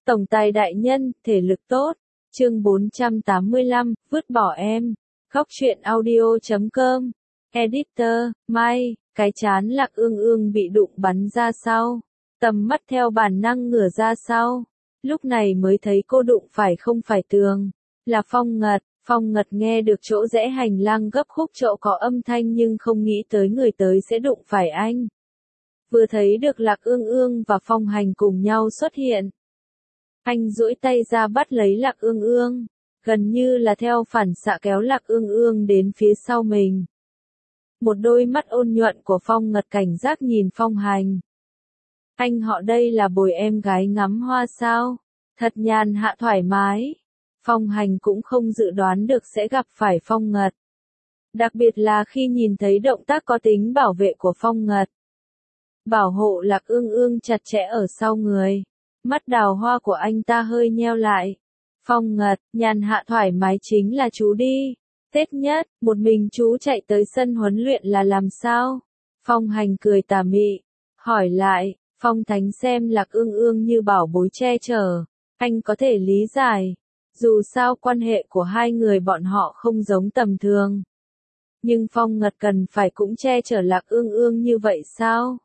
Tổng tài đại nhân, thể lực tốt. Chương 485, vứt bỏ em. Góc truyện audio.com. Editor, Mai, cái chán Lạc Ương Ương bị đụng bắn ra sau. Tầm mắt theo bản năng ngửa ra sau. Lúc này mới thấy cô đụng phải không phải tường. Là Phong Ngật. Phong Ngật nghe được chỗ rẽ hành lang gấp khúc chỗ có âm thanh nhưng không nghĩ tới người tới sẽ đụng phải anh. Vừa thấy được Lạc Ương Ương và Phong Hành cùng nhau xuất hiện. Anh duỗi tay ra bắt lấy Lạc Ương Ương, gần như là theo phản xạ kéo Lạc Ương Ương đến phía sau mình. Một đôi mắt ôn nhuận của Phong Ngật cảnh giác nhìn Phong Hành. Anh họ đây là bồi em gái ngắm hoa sao? Thật nhàn hạ thoải mái. Phong Hành cũng không dự đoán được sẽ gặp phải Phong Ngật. Đặc biệt là khi nhìn thấy động tác có tính bảo vệ của Phong Ngật. Bảo hộ Lạc Ương Ương chặt chẽ ở sau người. Mắt đào hoa của anh ta hơi nheo lại. Phong Ngật, nhàn hạ thoải mái chính là chú đi. Tết nhất, một mình chú chạy tới sân huấn luyện là làm sao? Phong Hành cười tà mị. Hỏi lại, Phong Thánh xem Lạc Ương Ương như bảo bối che chở. Anh có thể lý giải. Dù sao quan hệ của hai người bọn họ không giống tầm thường. Nhưng Phong Ngật cần phải cũng che chở Lạc Ương Ương như vậy sao?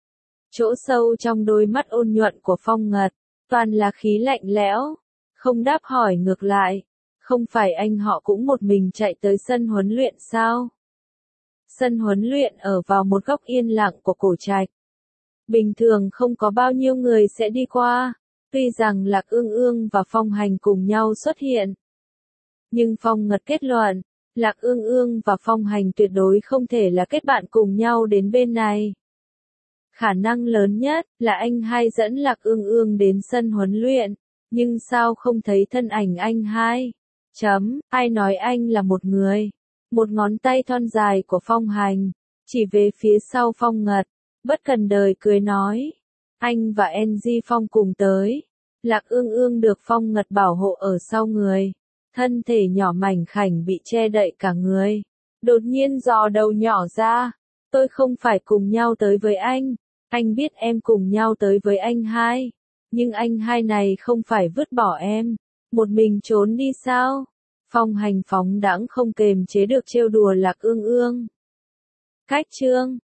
Chỗ sâu trong đôi mắt ôn nhuận của Phong Ngật, toàn là khí lạnh lẽo. Không đáp hỏi ngược lại. Không phải anh họ cũng một mình chạy tới sân huấn luyện sao? Sân huấn luyện ở vào một góc yên lặng của cổ trạch. Bình thường không có bao nhiêu người sẽ đi qua. Tuy rằng Lạc Ương Ương và Phong Hành cùng nhau xuất hiện. Nhưng Phong Ngật kết luận, Lạc Ương Ương và Phong Hành tuyệt đối không thể là kết bạn cùng nhau đến bên này. Khả năng lớn nhất là anh hai dẫn Lạc Ương Ương đến sân huấn luyện, nhưng sao không thấy thân ảnh anh hai? Ai nói anh là một người? Một ngón tay thon dài của Phong Hành, chỉ về phía sau Phong Ngật, bất cần đời cười nói. Anh và NG Phong cùng tới. Lạc Ương Ương được Phong Ngật bảo hộ ở sau người. Thân thể nhỏ mảnh khảnh bị che đậy cả người. Đột nhiên dò đầu nhỏ ra. Tôi không phải cùng nhau tới với anh. Anh biết em cùng nhau tới với anh hai. Nhưng anh hai này không phải vứt bỏ em. Một mình trốn đi sao? Phong Hành phóng đãng không kềm chế được trêu đùa Lạc Ương Ương. Cách chương